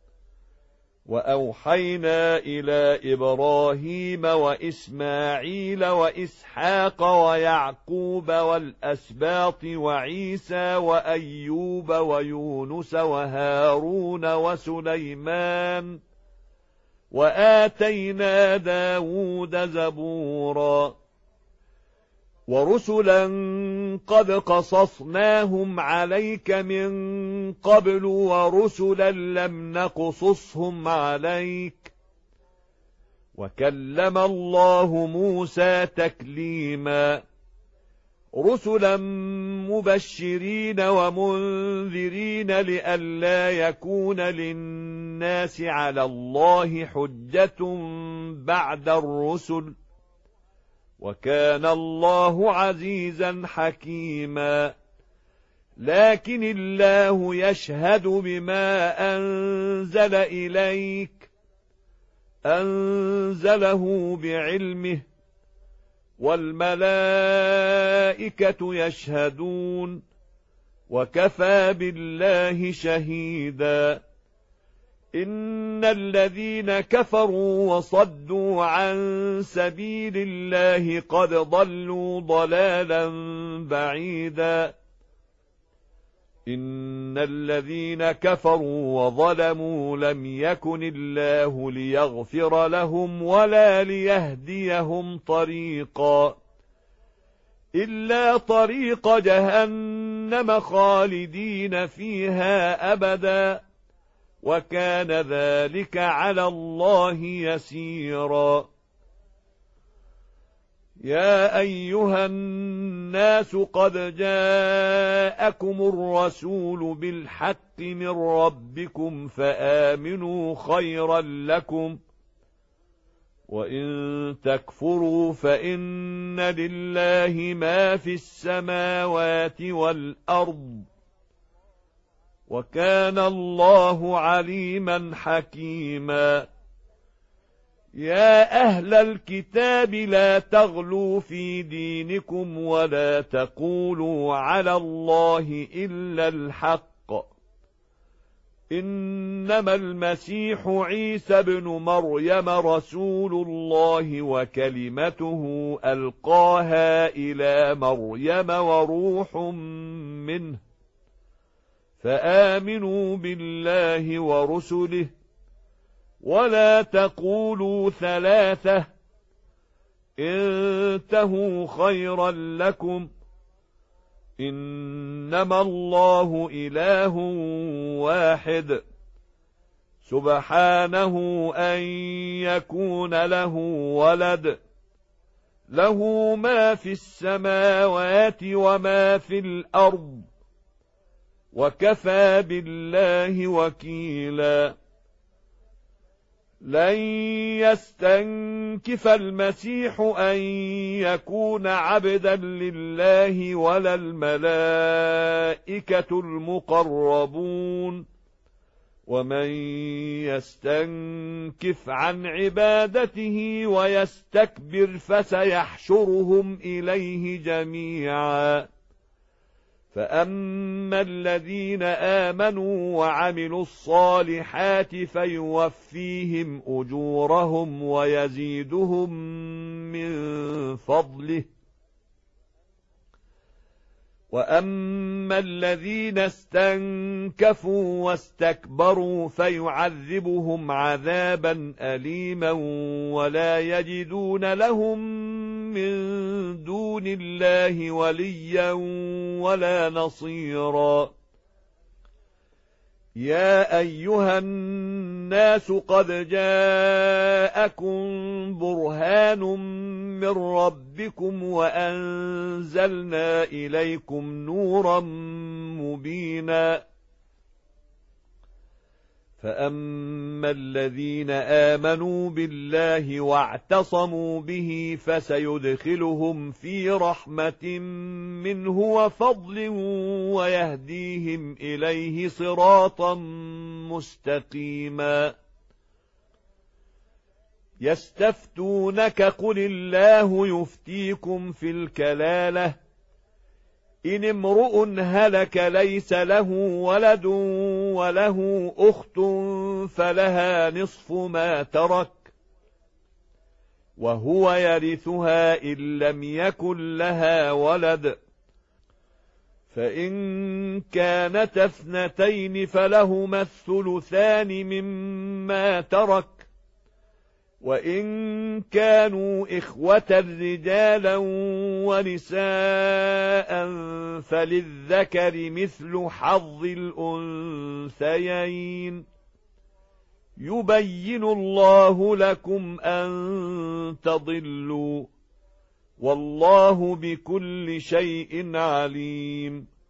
وأوحينا إلى إبراهيم وإسماعيل وإسحاق ويعقوب والأسباط وعيسى وأيوب ويونس وهارون وسليمان وآتينا داود زبورا ورسلا قد قصصناهم عليك من قبل ورسلا لم نقصصهم عليك وكلم الله موسى تكليما رسلا مبشرين ومنذرين لئلا يكون للناس على الله حجة بعد الرسل وكان الله عزيزا حكيما لكن الله يشهد بما أنزل إليك أنزله بعلمه والملائكة يشهدون وكفى بالله شهيدا إن الذين كفروا وصدوا عن سبيل الله قد ضلوا ضلالا بعيدا إن الذين كفروا وظلموا لم يكن الله ليغفر لهم ولا ليهديهم طريقا إلا طريق جهنم خالدين فيها أبدا وكان ذلك على الله يسيرا يا أيها الناس قد جاءكم الرسول بالحق من ربكم فآمنوا خيرا لكم وإن تكفروا فإن لله ما في السماوات والأرض وكان الله عليما حكيما يا أهل الكتاب لا تغلوا في دينكم ولا تقولوا على الله إلا الحق إنما المسيح عيسى بن مريم رسول الله وكلمته ألقاها إلى مريم وروح منه فآمنوا بالله ورسله، ولا تقولوا ثلاثة، انتهوا خيرا لكم، إنما الله إله واحد، سبحانه أن يكون له ولد، له ما في السماوات وما في الأرض، وكفى بالله وكيلا. لن يستنكف المسيح أن يكون عبدا لله ولا الملائكة المقربون، ومن يستنكف عن عبادته ويستكبر فسيحشرهم إليه جميعا. فأما الذين آمنوا وعملوا الصالحات فيوفيهم أجورهم ويزيدهم من فضله، وأما الذين استنكفوا واستكبروا فيعذبهم عذابا أليما ولا يجدون لهم من دون الله وليا ولا نصيرا. يا أيها الناس قد جاءكم برهان من ربكم وأنزلنا إليكم نورا مبينا. فأما الذين آمنوا بالله واعتصموا به فسيدخلهم في رحمة منه وفضل ويهديهم إليه صراطا مستقيما. يستفتونك قل الله يفتيكم في الكلالة، إن امرؤ هلك ليس له ولد وله أخت فلها نصف ما ترك، وهو يرثها إن لم يكن لها ولد، فإن كانت اثنتين فلهما الثلثان مما ترك، وإن كانوا إخوة رجالا ونساء فللذكر مثل حظ الأنثيين. يبين الله لكم أن تضلوا، والله بكل شيء عليم.